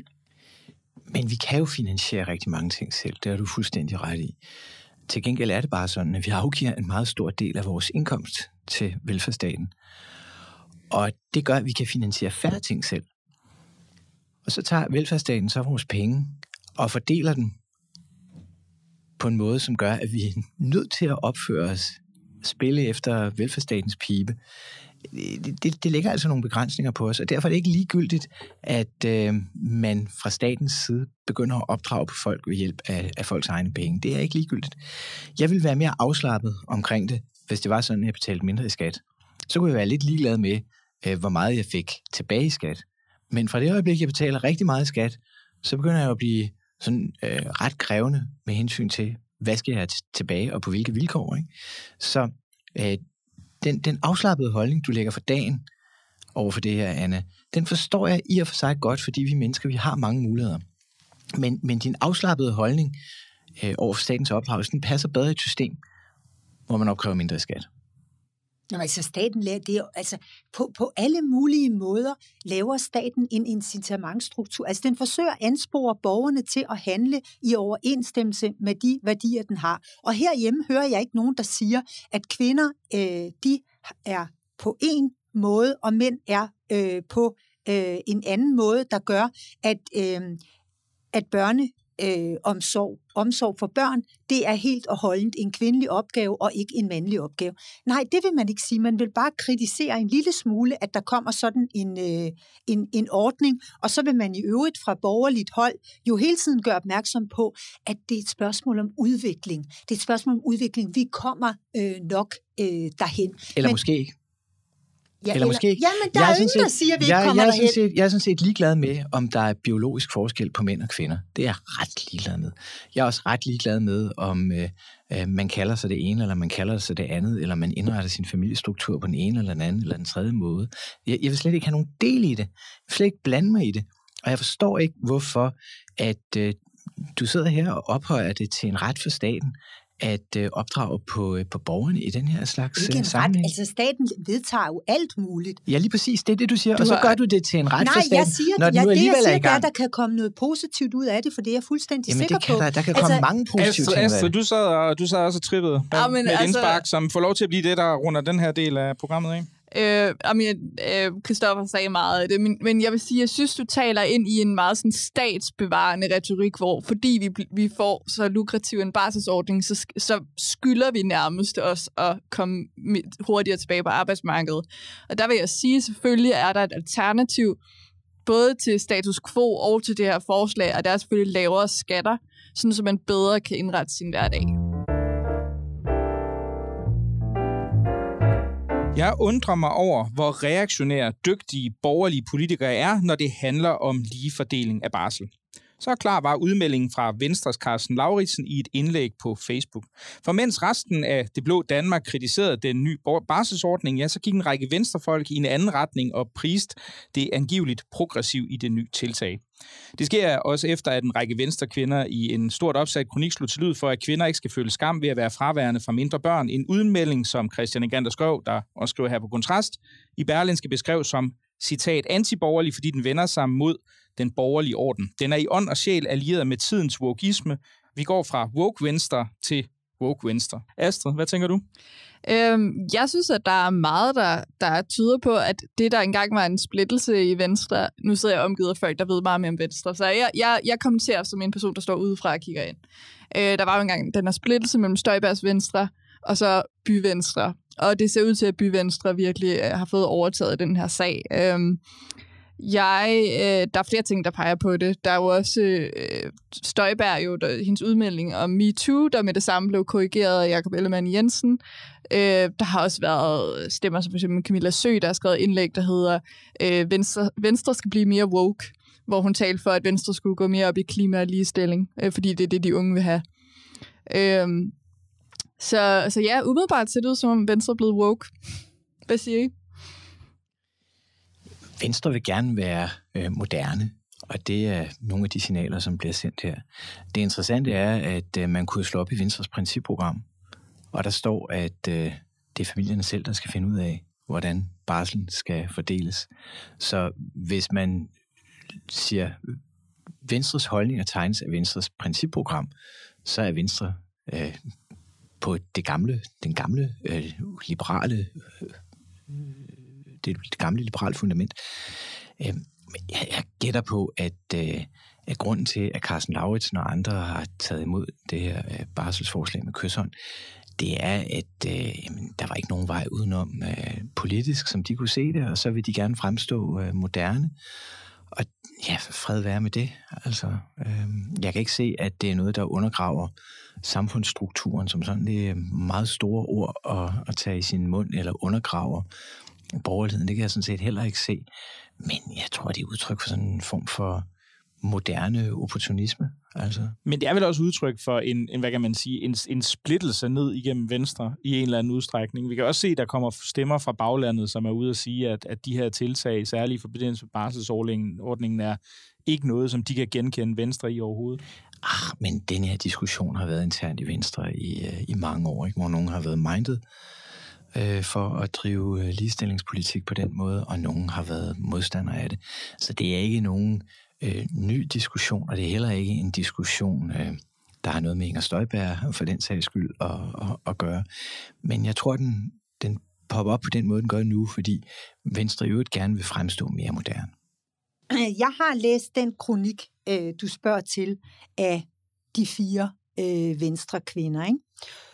Men vi kan jo finansiere rigtig mange ting selv, det har du fuldstændig ret i. Til gengæld er det bare sådan, at vi afgiver en meget stor del af vores indkomst til velfærdsstaten. Og det gør, at vi kan finansiere færre ting selv. Og så tager velfærdsstaten så vores penge og fordeler dem på en måde, som gør, at vi er nødt til at opføre os, spille efter velfærdsstatens pibe. Det, det, det lægger altså nogle begrænsninger på os, og derfor er det ikke ligegyldigt, at øh, man fra statens side begynder at opdrage på folk ved hjælp af, af folks egne penge. Det er ikke ligegyldigt. Jeg vil være mere afslappet omkring det, hvis det var sådan, at jeg betalte mindre i skat. Så kunne jeg være lidt ligeglad med, øh, hvor meget jeg fik tilbage i skat. Men fra det øjeblik, jeg betaler rigtig meget i skat, så begynder jeg at blive sådan øh, ret krævende med hensyn til, hvad skal jeg have t- tilbage, og på hvilke vilkår. Ikke? Så øh, den, den afslappede holdning, du lægger for dagen over for det her, Anna, den forstår jeg i og for sig godt, fordi vi mennesker, vi har mange muligheder. Men, men din afslappede holdning øh, over for statens opdragelse, den passer bedre i et system, hvor man opkræver mindre skat. Nå, altså staten laver, det er, altså, på, på alle mulige måder laver staten en incitamentstruktur. Altså den forsøger at anspore borgerne til at handle i overensstemmelse med de værdier, den har. Og herhjemme hører jeg ikke nogen, der siger, at kvinder øh, de er på en måde, og mænd er øh, på øh, en anden måde, der gør, at, øh, at børne Øh, omsorg, omsorg for børn, det er helt og holdent en kvindelig opgave og ikke en mandlig opgave. Nej, det vil man ikke sige. Man vil bare kritisere en lille smule, at der kommer sådan en, øh, en, en ordning, og så vil man i øvrigt fra borgerligt hold jo hele tiden gøre opmærksom på, at det er et spørgsmål om udvikling. Det er et spørgsmål om udvikling. Vi kommer øh, nok øh, derhen. Eller Men, måske ikke. Ja, eller måske ikke. Ja, men der jeg er ingen, der siger, at vi jeg, ikke kommer jeg derhen. Set, jeg er sådan set ligeglad med, om der er biologisk forskel på mænd og kvinder. Det er jeg ret ligeglad med. Jeg er også ret ligeglad med, om øh, øh, man kalder sig det ene, eller man kalder sig det andet, eller man indretter sin familiestruktur på den ene, eller den anden, eller den tredje måde. Jeg, jeg vil slet ikke have nogen del i det. Jeg vil slet ikke blande mig i det. Og jeg forstår ikke, hvorfor at øh, du sidder her og ophøjer det til en ret for staten, at øh, opdrage på, øh, på borgerne i den her slags ikke en sammenhæng. ret. Altså staten vedtager jo alt muligt. Ja, lige præcis. Det er det, du siger. Du og så har... gør du det til en ret Nej, for staten, jeg siger, når den ja, nu alligevel det, jeg siger, er i gang. Der, der kan komme noget positivt ud af det, for det er jeg fuldstændig Jamen, sikker det kan på. Der, der kan altså, komme mange positive Astrid, ting ud af Astrid, det. du sad, og, du sad også og trippede Ja, men med et altså- indspark, som får lov til at blive det, der runder den her del af programmet af. Øh, øh, Christoffer sagde meget af det, men, men jeg vil sige, jeg synes, du taler ind i en meget sådan statsbevarende retorik, hvor fordi vi, vi får så lukrativ en barselsordning, så, så skylder vi nærmest os at komme hurtigere tilbage på arbejdsmarkedet. Og der vil jeg sige, selvfølgelig er der et alternativ, både til status quo og til det her forslag, og der er selvfølgelig lavere skatter, sådan så man bedre kan indrette sin hverdag. Jeg undrer mig over, hvor reaktionære, dygtige borgerlige politikere er, når det handler om lige fordeling af barsel. Så klar var udmeldingen fra Venstres Carsten Lauritsen i et indlæg på Facebook. For mens resten af det blå Danmark kritiserede den nye barselsordning, ja, så gik en række venstrefolk i en anden retning og priste det angiveligt progressiv i det nye tiltag. Det sker også efter, at en række venstrekvinder i en stort opsat kronik slog til lyd for, at kvinder ikke skal føle skam ved at være fraværende fra mindre børn. En udmelding, som Christian Egander Skov, der også skriver her på Kontrast, i Berlingske beskrev som, citat, antiborgerlig, fordi den vender sig mod den borgerlige orden. Den er i ånd og sjæl allieret med tidens wokeisme. Vi går fra woke-venstre til woke-venstre. Astrid, hvad tænker du? Øhm, jeg synes, at der er meget, der, der tyder på, at det, der engang var en splittelse i Venstre, nu sidder jeg omgivet af folk, der ved meget mere om Venstre, så jeg, jeg, jeg kommenterer som en person, der står udefra og kigger ind. Øh, der var jo engang den her splittelse mellem Støjbergs Venstre og så Byvenstre, og det ser ud til, at Byvenstre virkelig øh, har fået overtaget den her sag. Øhm, Jeg, øh, der er flere ting, der peger på det. Der er jo også øh, Støjberg, jo, der, hendes udmelding om MeToo, der med det samme blev korrigeret af Jakob Ellemann-Jensen. Øh, der har også været stemmer som for eksempel Camilla Sø, der har skrevet indlæg, der hedder øh, Venstre, Venstre skal blive mere woke, hvor hun talte for, at Venstre skulle gå mere op i klima og ligestilling, øh, fordi det er det, de unge vil have. Øh, så, så ja, umiddelbart ser det ud, som om Venstre er blevet woke. Hvad siger I? Venstre vil gerne være øh, moderne, og det er nogle af de signaler, som bliver sendt her. Det interessante er, at øh, man kunne slå op i Venstres principprogram, og der står, at øh, det er familierne selv, der skal finde ud af, hvordan barslen skal fordeles. Så hvis man siger, Venstres holdninger tegnes af Venstres principprogram, så er Venstre øh, på det gamle, den gamle øh, liberale øh, det, det gamle liberale fundament. Øh, jeg, jeg gætter på, at, øh, at grunden til, at Carsten Lauritsen og andre har taget imod det her øh, barselsforslag med kyshånd, det er, at øh, jamen, der var ikke nogen vej udenom øh, politisk, som de kunne se det, og så vil de gerne fremstå øh, moderne. Og ja, fred være med det. Altså, øh, jeg kan ikke se, at det er noget, der undergraver samfundsstrukturen som sådan. Det er meget store ord at, at tage i sin mund, eller undergraver borgerligheden. Det kan jeg sådan set heller ikke se. Men jeg tror, det er udtryk for sådan en form for moderne opportunisme. Altså. Men det er vel også udtryk for en, en hvad kan man sige, en, en splittelse ned igennem Venstre i en eller anden udstrækning. Vi kan også se, at der kommer stemmer fra baglandet, som er ude at sige, at, at de her tiltag, særligt i forbindelse med barselsordningen, er ikke noget, som de kan genkende Venstre i overhovedet. Ah, men den her diskussion har været internt i Venstre i, i mange år, ikke? Hvor nogen har været mindet øh, for at drive ligestillingspolitik på den måde, og nogen har været modstandere af det. Så det er ikke nogen øh, ny diskussion, og det er heller ikke en diskussion, øh, der har noget med Inger Støjberg for den sags skyld at, at, at gøre. Men jeg tror, den, den popper op på den måde, den gør nu, fordi Venstre jo gerne vil fremstå mere moderne. Jeg har læst den kronik, øh, du spørger til, af de fire øh, venstre kvinder, ikke?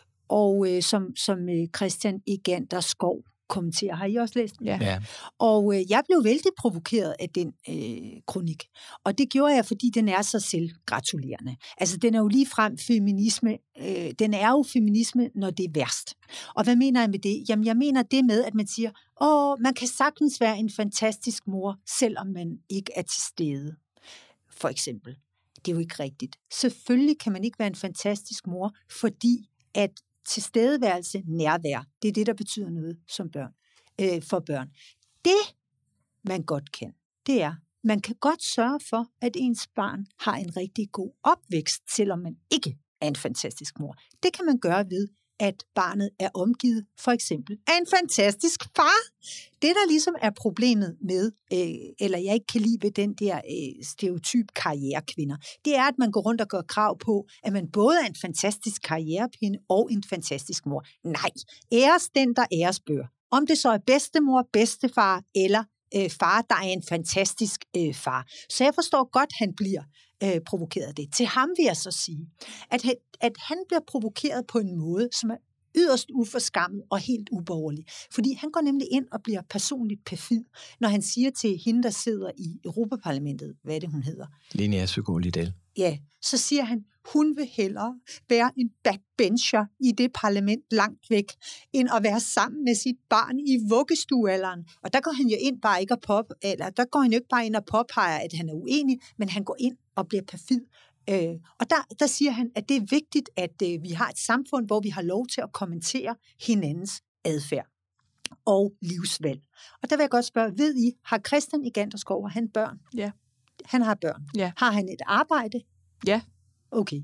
Og øh, som, som øh, Christian Egander Skov kommenterer. Har I også læst den? Ja. Ja. Og øh, jeg blev vældig provokeret af den øh, kronik. Og det gjorde jeg, fordi den er så selvgratulerende. Altså, den er jo ligefrem feminisme. Øh, den er jo feminisme, når det er værst. Og hvad mener jeg med det? Jamen, jeg mener det med, at man siger, åh, man kan sagtens være en fantastisk mor, selvom man ikke er til stede. For eksempel. Det er jo ikke rigtigt. Selvfølgelig kan man ikke være en fantastisk mor, fordi at tilstedeværelse, nærvær, det er det, der betyder noget som børn, øh, for børn. Det, man godt kan, det er, man kan godt sørge for, at ens barn har en rigtig god opvækst, selvom man ikke er en fantastisk mor. Det kan man gøre ved, at barnet er omgivet, for eksempel, af en fantastisk far. Det, der ligesom er problemet med, øh, eller jeg ikke kan lide ved den der øh, stereotyp karrierekvinder, det er, at man går rundt og gør krav på, at man både er en fantastisk karrierepinde og en fantastisk mor. Nej, æres den, der æres bør. Om det så er bedstemor, bedstefar eller øh, far, der er en fantastisk øh, far. Så jeg forstår godt, han bliver øh, provokeret af det. Til ham vil jeg så sige, at han, at han bliver provokeret på en måde, som er yderst uforskammet og helt uborgerlig. Fordi han går nemlig ind og bliver personligt perfid, når han siger til hende, der sidder i Europaparlamentet, hvad er det, hun hedder? Linnea Søgaard-Lidell. Ja, så siger han, hun vil hellere være en backbencher i det parlament langt væk, end at være sammen med sit barn i vuggestuealderen. Og der går han jo ind bare ikke og pop, eller der går han jo ikke bare ind og påpeger, at han er uenig, men han går ind og bliver perfid. Øh, og der, der siger han, at det er vigtigt, at øh, vi har et samfund, hvor vi har lov til at kommentere hinandens adfærd og livsvalg. Og der vil jeg godt spørge, ved I, har Christian Egander Skov, har han børn? Ja. Han har børn. Ja. Har han et arbejde? Ja. Okay.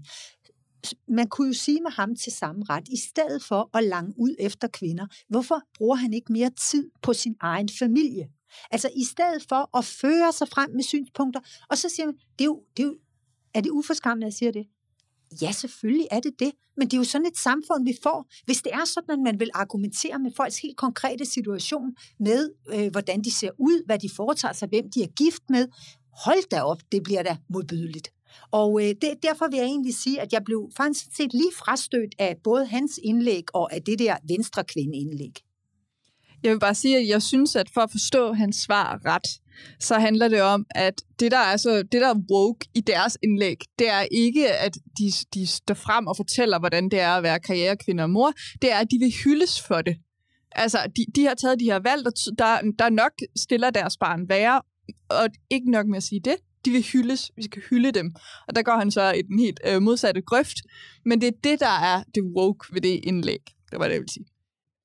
Man kunne jo sige med ham til samme ret, i stedet for at lange ud efter kvinder, hvorfor bruger han ikke mere tid på sin egen familie? Altså i stedet for at føre sig frem med synspunkter, og så siger man, det er jo, det er jo er det uforskammet, at jeg siger det? Ja, selvfølgelig er det det, men det er jo sådan et samfund, vi får. Hvis det er sådan, at man vil argumentere med folks helt konkrete situation, med øh, hvordan de ser ud, hvad de foretager sig, hvem de er gift med, hold da op, det bliver da modbydeligt. Og øh, det, derfor vil jeg egentlig sige, at jeg blev faktisk set lige frastødt af både hans indlæg og af det der venstre kvinde-indlæg. Jeg vil bare sige, at jeg synes, at for at forstå hans svar ret, så handler det om, at det der er, så, det der er woke i deres indlæg, det er ikke, at de, de står frem og fortæller, hvordan det er at være karrierekvinde og mor. Det er, at de vil hyldes for det. Altså, de, de har taget de her valg, der, der nok stiller deres barn værre, og ikke nok med at sige det. De vil hyldes, vi skal hylde dem. Og der går han så i den helt øh, modsatte grøft. Men det er det, der er det woke ved det indlæg. Det var det, jeg vil sige.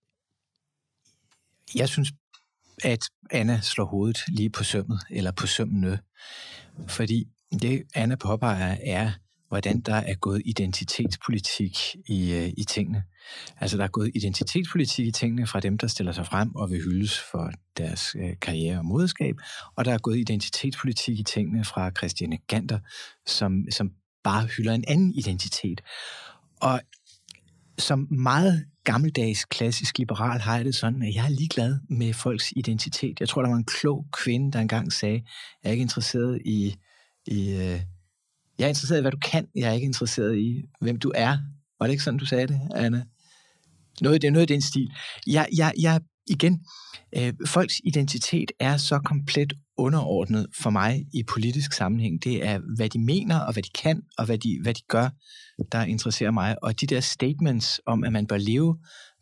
Jeg synes, at Anna slår hovedet lige på sømmet, eller på sømmene. Fordi det, Anna påpeger, er, hvordan der er gået identitetspolitik i, i tingene. Altså, der er gået identitetspolitik i tingene fra dem, der stiller sig frem og vil hyldes for deres øh, karriere og moderskab, og der er gået identitetspolitik i tingene fra Christian Egander, som, som bare hylder en anden identitet. Og som meget gammeldags, klassisk liberal har jeg det sådan, at jeg er ligeglad med folks identitet. Jeg tror, der var en klog kvinde, der engang sagde, jeg er ikke interesseret i... i øh, jeg er interesseret i, hvad du kan. Jeg er ikke interesseret i, hvem du er. Var det ikke sådan, du sagde det, Anna? Noget, det er noget af den stil. Jeg, jeg, jeg igen, øh, folks identitet er så komplet underordnet for mig i politisk sammenhæng. Det er, hvad de mener, og hvad de kan, og hvad de, hvad de gør, der interesserer mig. Og de der statements om, at man bør leve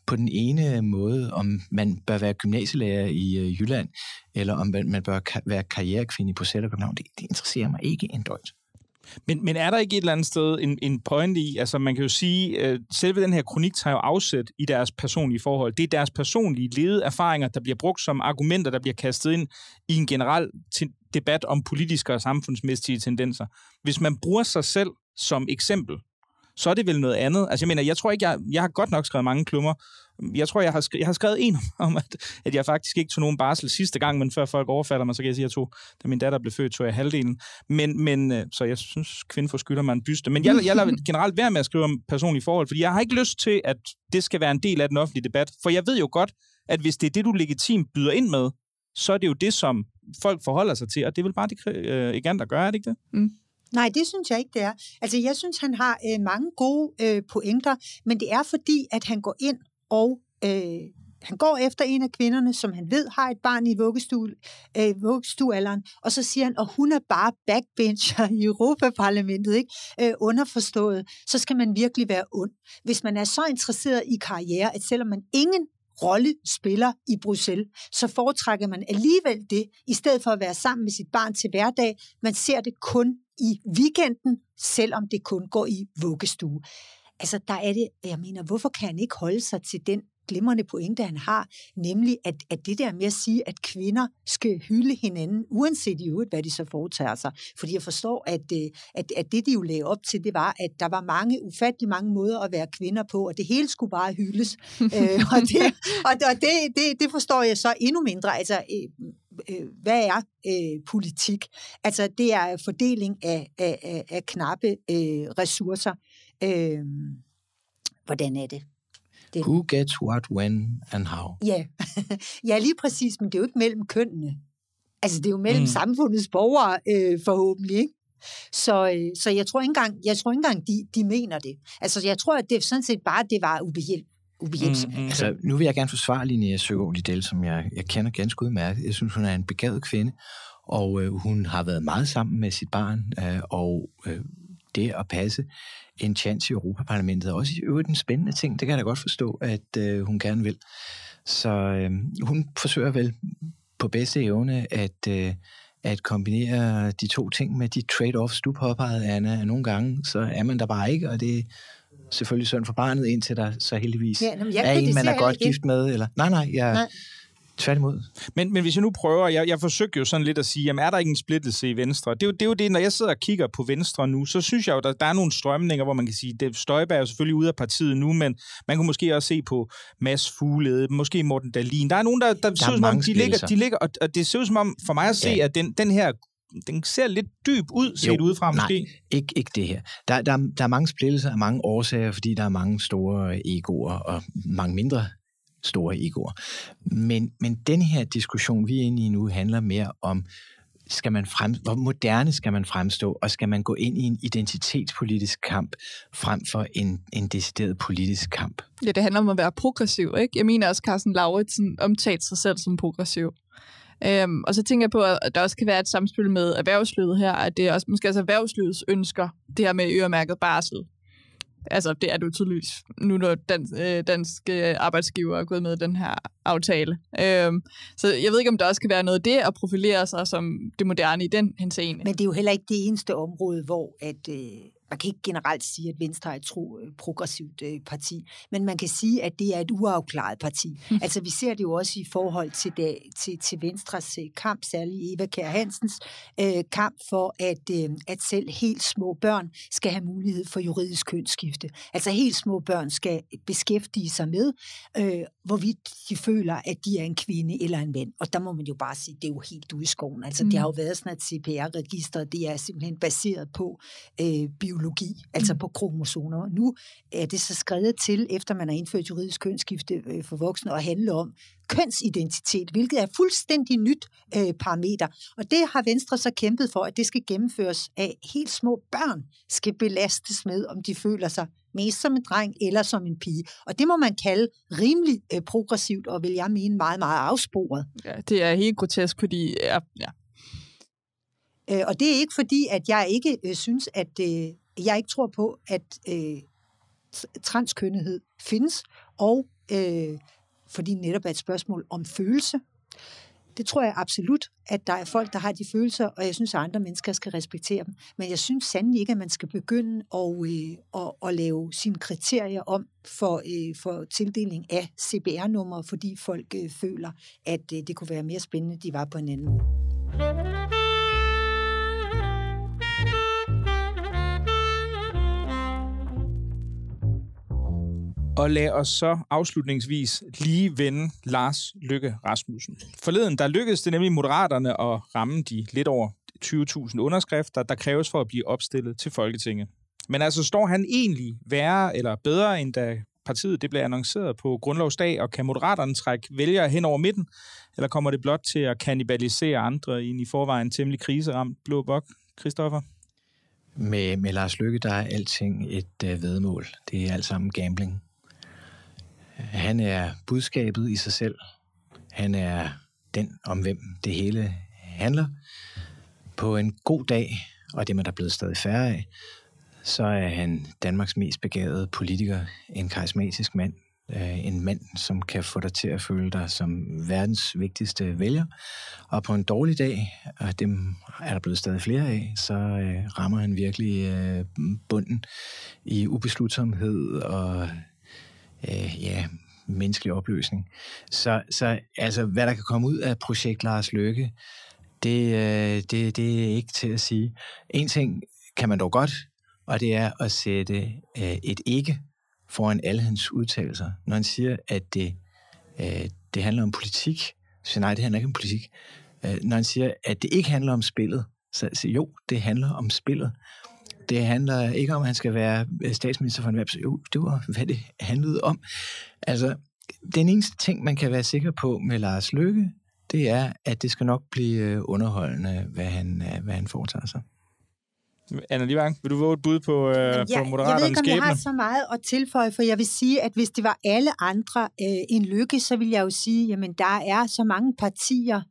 på den ene måde, om man bør være gymnasielærer i øh, Jylland, eller om man, man bør ka- være karrierekvinde på Sæt og København, det, det interesserer mig ikke en døjt. Men, men er der ikke et eller andet sted en, en point i, altså man kan jo sige, øh, selve den her kronik tager jo afsæt i deres personlige forhold. Det er deres personlige levede erfaringer, der bliver brugt som argumenter, der bliver kastet ind i en generel t- debat om politiske og samfundsmæssige tendenser. Hvis man bruger sig selv som eksempel, så er det vel noget andet. Altså jeg mener, jeg tror ikke, jeg, jeg har godt nok skrevet mange klummer. Jeg tror, jeg har, skrevet, jeg har skrevet en om, at, at jeg faktisk ikke tog nogen barsel sidste gang, men før folk overfatter mig, så kan jeg sige, at jeg tog, da min datter blev født, tog jeg halvdelen. Men, men så jeg synes, kvinden skylder mig en byste. Men jeg, jeg lader generelt være med at skrive om personlige forhold, fordi jeg har ikke lyst til, at det skal være en del af den offentlige debat. For jeg ved jo godt, at hvis det er det, du legitimt byder ind med, så er det jo det, som folk forholder sig til, og det er vel bare det, øh, Egander gør, er det ikke det? Mm. Nej, det synes jeg ikke, det er. Altså, jeg synes, han har øh, mange gode øh, pointer, men det er fordi, at han går ind og øh, han går efter en af kvinderne, som han ved har et barn i vuggestue, øh, vuggestuealderen, og så siger han, og hun er bare backbencher i Europaparlamentet, ikke? Øh, underforstået, så skal man virkelig være ond. Hvis man er så interesseret i karriere, at selvom man ingen rolle spiller i Bruxelles, så foretrækker man alligevel det, i stedet for at være sammen med sit barn til hverdag. Man ser det kun i weekenden, selvom det kun går i vuggestue. Altså, der er det, jeg mener, hvorfor kan han ikke holde sig til den glimrende pointe, han har, nemlig at, at det der med at sige, at kvinder skal hylde hinanden, uanset i øvrigt, hvad de så foretager sig. Fordi jeg forstår, at, at, at det, de jo lagde op til, det var, at der var mange, ufattelig mange måder at være kvinder på, og det hele skulle bare hyldes. øh, og det, og det, det, det forstår jeg så endnu mindre. Altså, øh, øh, hvad er øh, politik? Altså, det er fordeling af, af, af, af knappe øh, ressourcer. Øh, hvordan er det? Det. Who gets what, when and how? Ja. Ja, lige præcis, men det er jo ikke mellem kønnene. Altså, det er jo mellem mm. samfundets borgere, øh, forhåbentlig, ikke? Så, øh, så jeg tror ikke engang, jeg tror ikke engang de, de mener det. Altså, jeg tror, at det sådan set bare, det var ubehjælp. ubehjælpsomt. Mm, mm. Altså, nu vil jeg gerne forsvare Linnea Søgaard Lidell, som jeg, jeg kender ganske udmærket. Jeg synes, hun er en begavet kvinde, og øh, hun har været meget sammen med sit barn, øh, og øh, det at passe en chance i Europaparlamentet er også i øvrigt en spændende ting. Det kan jeg da godt forstå, at øh, hun gerne vil. Så øh, hun forsøger vel på bedste evne at, øh, at kombinere de to ting med de trade-offs, du påpegede, Anna. Nogle gange, så er man der bare ikke, og det er selvfølgelig synd for barnet, indtil der så heldigvis ja, jamen, er en, man er godt gift med. Eller, nej, nej, jeg... Nej. Tværtimod. Men, men hvis jeg nu prøver, jeg, jeg forsøgte jo sådan lidt at sige, jamen er der ikke en splittelse i Venstre? Det er, jo, det er jo det, når jeg sidder og kigger på Venstre nu, så synes jeg jo, der, der er nogle strømninger, hvor man kan sige, det Støjberg er jo selvfølgelig ude af partiet nu, men man kunne måske også se på Mads Fuglede, måske Morten Dahlin. Der er nogen, der, der, der ser ud som om, de ligger, de ligger, og det ser ud som om, for mig at se, ja. at den, den her, den ser lidt dyb ud, set udefra måske. Nej, ikke, ikke det her. Der, der, der er mange splittelser af mange årsager, fordi der er mange store egoer og mange mindre store egoer. Men, men den her diskussion, vi er inde i nu, handler mere om, skal man frem, hvor moderne skal man fremstå, og skal man gå ind i en identitetspolitisk kamp, frem for en, en decideret politisk kamp? Ja, det handler om at være progressiv, ikke? Jeg mener også, Carsten Lauritsen omtalte sig selv som progressiv. Øhm, og så tænker jeg på, at der også kan være et samspil med erhvervslivet her, at det er også måske også erhvervslivets ønsker, det her med øremærket barsel. Altså, det er det jo tydeligvis nu, når dans, øh, danske arbejdsgiver er gået med i den her aftale. Øhm, så jeg ved ikke, om der også kan være noget af det at profilere sig som det moderne i den henseende. Men det er jo heller ikke det eneste område, hvor at, øh, man kan ikke generelt sige, at Venstre er et tro, øh, progressivt øh, parti, men man kan sige, at det er et uafklaret parti. Mm. Altså, vi ser det jo også i forhold til, det, til, til Venstres øh, kamp, særligt Eva Kjær Hansens øh, kamp for, at, øh, at selv helt små børn skal have mulighed for juridisk kønsskifte. Altså, helt små børn skal beskæftige sig med, øh, hvorvidt de føler, at de er en kvinde eller en mand. Og der må man jo bare sige, det er jo helt ude i skoven. Altså, mm. det har jo været sådan, at C P R-register, det er simpelthen baseret på øh, biologi, altså på kromosomer. Nu er det så skrevet til, efter man har indført juridisk kønsskifte øh, for voksne, at handle om kønsidentitet, hvilket er fuldstændig nyt øh, parameter. Og det har Venstre så kæmpet for, at det skal gennemføres af helt små børn, skal belastes med, om de føler sig mest som en dreng eller som en pige. Og det må man kalde rimelig øh, progressivt, og vil jeg mene meget, meget afsporet. Ja, det er helt grotesk, fordi... Ja, ja. Øh, og det er ikke fordi, at jeg ikke øh, synes, at øh, jeg ikke tror på, at øh, transkønnethed findes, og øh, fordi netop er et spørgsmål om følelse. Det tror jeg absolut, at der er folk, der har de følelser, og jeg synes, at andre mennesker skal respektere dem. Men jeg synes sandelig ikke, at man skal begynde at, øh, at, at lave sine kriterier om for, øh, for tildeling af C B R-numre, fordi folk øh, føler, at øh, det kunne være mere spændende, de var på en anden måde. Og lad os så afslutningsvis lige vende Lars Løkke Rasmussen. Forleden der lykkedes det nemlig Moderaterne at ramme de lidt over tyve tusind underskrifter, der kræves for at blive opstillet til Folketinget. Men altså, står han egentlig værre eller bedre, end da partiet det blev annonceret på Grundlovsdag, og kan Moderaterne trække vælgere hen over midten, eller kommer det blot til at kannibalisere andre i en i forvejen temmelig kriseramt blå blok? Christoffer? Med, med Lars Løkke, der er alting et øh, væddemål. Det er alt sammen gambling. Han er budskabet i sig selv. Han er den, om hvem det hele handler. På en god dag, og det er man der blevet stadig færre af, så er han Danmarks mest begavede politiker, en karismatisk mand, en mand, som kan få dig til at føle dig som verdens vigtigste vælger. Og på en dårlig dag, og dem er der blevet stadig flere af, så rammer han virkelig bunden i ubeslutsomhed og ja, menneskelig opløsning. Så, så altså, hvad der kan komme ud af projekt Lars Løkke, det, det, det er ikke til at sige. En ting kan man dog godt, og det er at sætte øh, et ikke foran alle hans udtalelser. Når han siger, at det, øh, det handler om politik, så nej, det handler ikke om politik. Øh, når han siger, at det ikke handler om spillet, så, så jo, det handler om spillet. Det handler ikke om, at han skal være statsminister for en web. Jo, det var, hvad det handlede om. Altså, den eneste ting, man kan være sikker på med Lars Løkke, det er, at det skal nok blive underholdende, hvad han, hvad han foretager sig. Anna Livang, vil du våge et bud på, øh, ja, på Moderaternes skæbne? Jeg ved ikke, om jeg har så meget at tilføje, for jeg vil sige, at hvis det var alle andre øh, end Løkke, så vil jeg jo sige, jamen der er så mange partier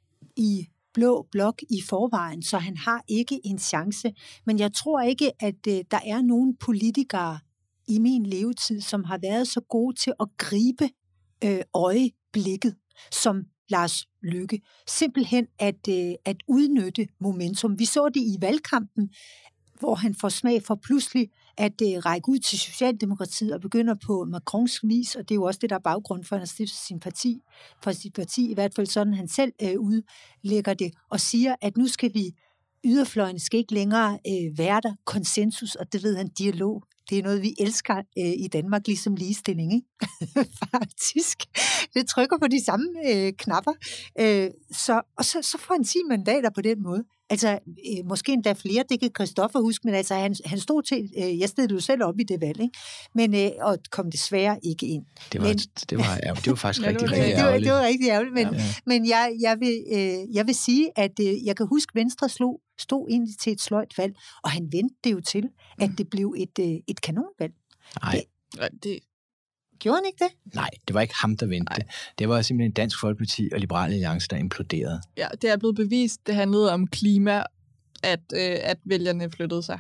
i blå blok i forvejen, så han har ikke en chance. Men jeg tror ikke, at øh, der er nogen politikere i min levetid, som har været så gode til at gribe øh, øjeblikket, som Lars Løkke. Simpelthen at, øh, at udnytte momentum. Vi så det i valgkampen, hvor han får smag for pludselig at øh, række ud til Socialdemokratiet og begynder på Macrons vis, og det er jo også det, der er baggrund for, at han stifter sin parti, for sit parti, i hvert fald sådan, han selv øh, udlægger det, og siger, at nu skal vi, yderfløjen skal ikke længere øh, være der, konsensus, og det ved han, dialog. Det er noget, vi elsker øh, i Danmark, ligesom ligestilling, ikke? Faktisk. Det trykker på de samme øh, knapper. Øh, så, og så, så får han ti mandater på den måde. Altså, øh, måske endda flere, det kan Christoffer huske, men altså, han, han stod til, øh, jeg stillede jo selv op i det valg, ikke? Men, øh, og kom desværre ikke ind. Det var, men, det var, ja, det var faktisk ja, rigtig, det var, rigtig det var, ærgerligt. det var rigtig ærgerligt, men, Ja. men jeg, jeg, vil, øh, jeg vil sige, at øh, jeg kan huske, Venstre slog, stod egentlig til et sløjt valg, og han vendte det jo til, at det blev et, øh, et kanonvalg. Nej. Ja, det, Gjorde han ikke det? Nej, det var ikke ham, der vendte. Det var simpelthen Dansk Folkeparti og Liberale Alliance, der imploderede. ja, det er blevet bevist, det handlede om klima, at, øh, at vælgerne flyttede sig.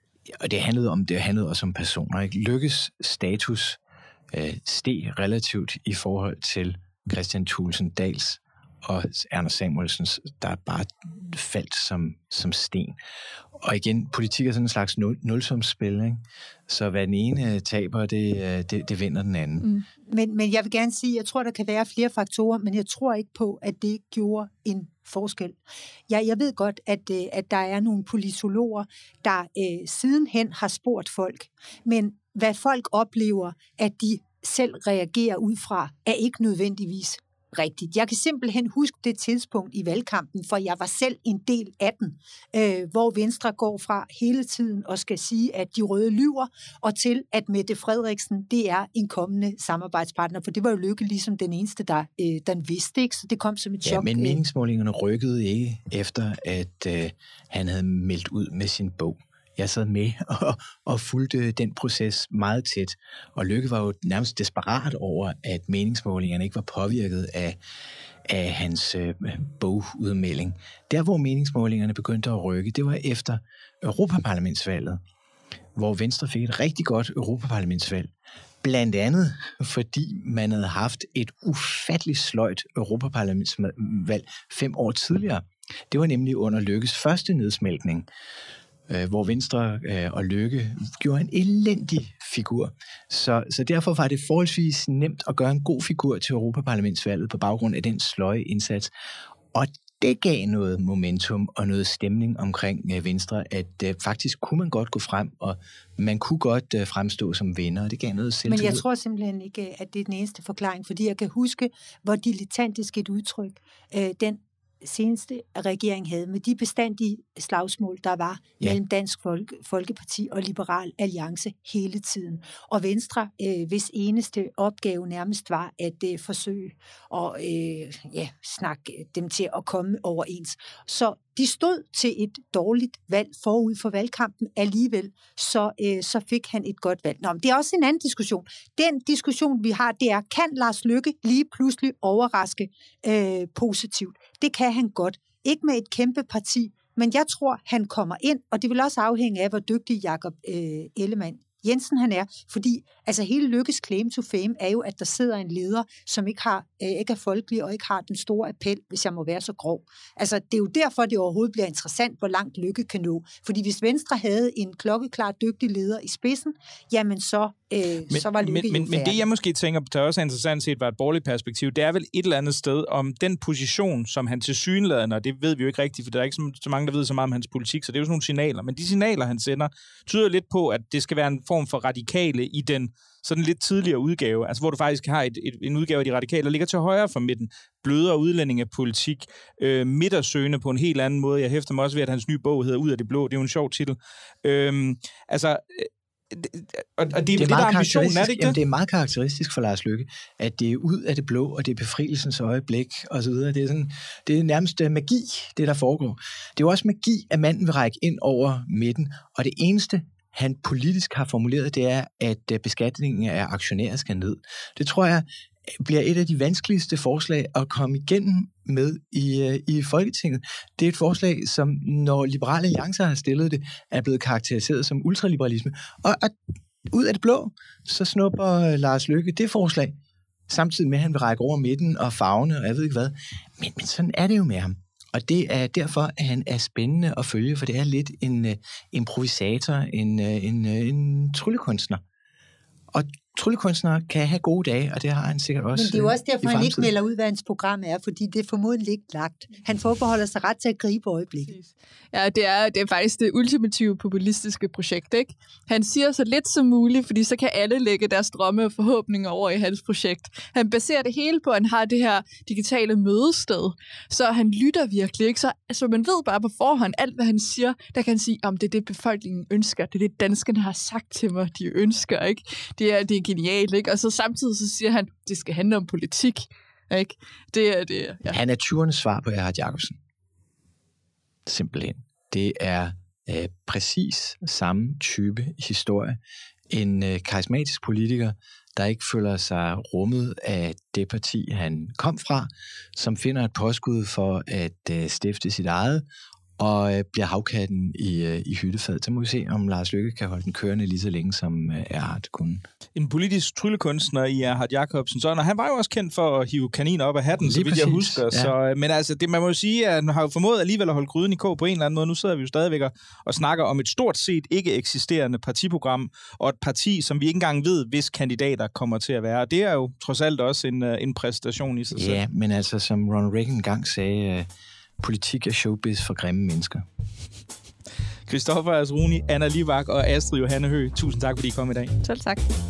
Og det handlede om det handlede også om personer. Ikke? Lykkes status øh, steg relativt i forhold til Christian Thulesen Dahls og Erna Samuelsens, der bare faldt som, som sten. Og igen, politik er sådan en slags nul, nulsumsspil, ikke? Så hvad den ene taber, det, det, det vinder den anden. Mm. Men, men jeg vil gerne sige, jeg tror, der kan være flere faktorer, men jeg tror ikke på, at det gjorde en forskel. Ja, jeg ved godt, at, at der er nogle politologer, der øh, sidenhen har spurgt folk, men hvad folk oplever, at de selv reagerer ud fra, er ikke nødvendigvis rigtigt. Jeg kan simpelthen huske det tidspunkt i valgkampen, for jeg var selv en del af den, øh, hvor Venstre går fra hele tiden og skal sige, at de røde lyver, og til at Mette Frederiksen, det er en kommende samarbejdspartner, for det var jo Løkke ligesom den eneste, der, øh, der vidste, ikke? Så det kom som et chok. Ja, men meningsmålingerne rykkede ikke efter, at øh, han havde meldt ud med sin bog. Jeg sad med og, og fulgte den proces meget tæt, og Løkke var jo nærmest desperat over, at meningsmålingerne ikke var påvirket af, af hans øh, bogudmelding. Der, hvor meningsmålingerne begyndte at rykke, det var efter Europaparlamentsvalget, hvor Venstre fik et rigtig godt Europaparlamentsvalg, Blandt andet, fordi man havde haft et ufatteligt sløjt europaparlamentsvalg fem år tidligere. Det var nemlig under Løkkes første nedsmeltning, hvor Venstre og Løkke gjorde en elendig figur. Så, så derfor var det forholdsvis nemt at gøre en god figur til Europaparlamentsvalget på baggrund af den sløje indsats. Og det gav noget momentum og noget stemning omkring Venstre, at uh, faktisk kunne man godt gå frem, og man kunne godt uh, fremstå som vinder, og det gav noget selvtillid. Men jeg tror simpelthen ikke, at det er den eneste forklaring, fordi jeg kan huske, hvor dilettantisk et udtryk uh, den seneste regering havde med de bestandige slagsmål, der var ja. mellem Dansk Folke, Folkeparti og Liberal Alliance hele tiden. Og Venstre, øh, hvis eneste opgave nærmest var at øh, forsøge at øh, ja, snakke dem til at komme overens. Så de stod til et dårligt valg forud for valgkampen alligevel, så, øh, så fik han et godt valg. Nå, men det er også en anden diskussion. Den diskussion, vi har, det er, kan Lars Løkke lige pludselig overraske øh, positivt? Det kan han godt. Ikke med et kæmpe parti, men jeg tror, han kommer ind, og det vil også afhænge af, hvor dygtig Jakob øh, Ellemann Jensen han er, fordi altså hele Løkkes claim to fame er jo, at der sidder en leder, som ikke, har, øh, ikke er folkelig og ikke har den store appel, hvis jeg må være så grov. Altså det er jo derfor, det overhovedet bliver interessant, hvor langt Løkke kan nå. Fordi hvis Venstre havde en klokkeklar dygtig leder i spidsen, jamen så, øh, men, så var Løkke men, men, men det jeg måske tænker, der også er interessant set, var et borgerligt perspektiv, det er vel et eller andet sted om den position, som han tilsyneladende, og det ved vi jo ikke rigtigt, for der er ikke så, så mange, der ved så meget om hans politik, så det er jo sådan nogle signaler, men de signaler, han sender, tyder lidt på, at det skal være en form for radikale i den sådan lidt tidligere udgave, altså hvor du faktisk har et, et, en udgave af de radikale, der ligger til højre for midten, blødere udlændingepolitik, øh, midtersøgende på en helt anden måde. Jeg hæfter mig også ved, at hans nye bog hedder Ud af det blå. Det er jo en sjov titel. Øhm, altså, øh, og, og det, det er det, der ambitionen, er det ikke det? Jamen, det er meget karakteristisk for Lars Løkke, at det er ud af det blå, og det er befrielsens øjeblik, og så videre. Det er, sådan, det er nærmest magi, det der foregår. Det er jo også magi, at manden vil række ind over midten, og det eneste, han politisk har formuleret, det er, at beskatningen af aktionærer skal ned. Det tror jeg bliver et af de vanskeligste forslag at komme igennem med i, i Folketinget. Det er et forslag, som når Liberale Alliancer har stillet det, er blevet karakteriseret som ultraliberalisme. Og, og ud af det blå, så snupper Lars Løkke det forslag, samtidig med, at han vil række over midten og farvene, og jeg ved ikke hvad. Men, men sådan er det jo med ham. Og det er derfor, at han er spændende at følge, for det er lidt en uh, improvisator, en, uh, en, uh, en tryllekunstner. Og tryllekunstnere kan have gode dage, og det har han sikkert også. Men det er jo også derfor, han ikke melder ud, hvad hans program er, fordi det er formodentlig ikke lagt. Han forbeholder sig ret til at gribe øjeblikket. Ja, det er, det er faktisk det ultimative populistiske projekt, ikke? Han siger så lidt som muligt, fordi så kan alle lægge deres drømme og forhåbninger over i hans projekt. Han baserer det hele på, at han har det her digitale mødested, så han lytter virkelig, ikke? Så altså, man ved bare på forhånd, alt hvad han siger, der kan han sige, om det er det, befolkningen ønsker, det er det, danskerne har sagt til mig, de ønsker, ikke? Det er, det er genialt, ikke? Og så samtidig så siger han, det skal handle om politik, ikke? Det er det, ja. Han er tyvernes svar på Erhard Jacobsen. Simpelthen. Det er øh, præcis samme type historie. En øh, karismatisk politiker, der ikke føler sig rummet af det parti, han kom fra, som finder et påskud for at øh, stifte sit eget, og øh, bliver havkatten i, øh, i hyttefadet. Så må vi se, om Lars Løkke kan holde den kørende lige så længe, som øh, Erhard kunne. En politisk tryllekunstner i Erhard Jacobsen. Så, han var jo også kendt for at hive kaniner op af hatten, lige så vidt jeg husker. Ja. Så, men altså, det, man må jo sige, at han har jo formået alligevel at holde gryden i kog på en eller anden måde. Nu sidder vi jo stadigvæk og snakker om et stort set ikke eksisterende partiprogram, og et parti, som vi ikke engang ved, hvis kandidater kommer til at være. Det er jo trods alt også en, en præstation i sig ja, selv. Ja, men altså, som Ronald Reagan engang sagde, øh, politik er showbiz for grimme mennesker. Christoffer Asruni, Anna Livak og Astrid Johanne Høgh, tusind tak, fordi I kom i dag. Selv tak.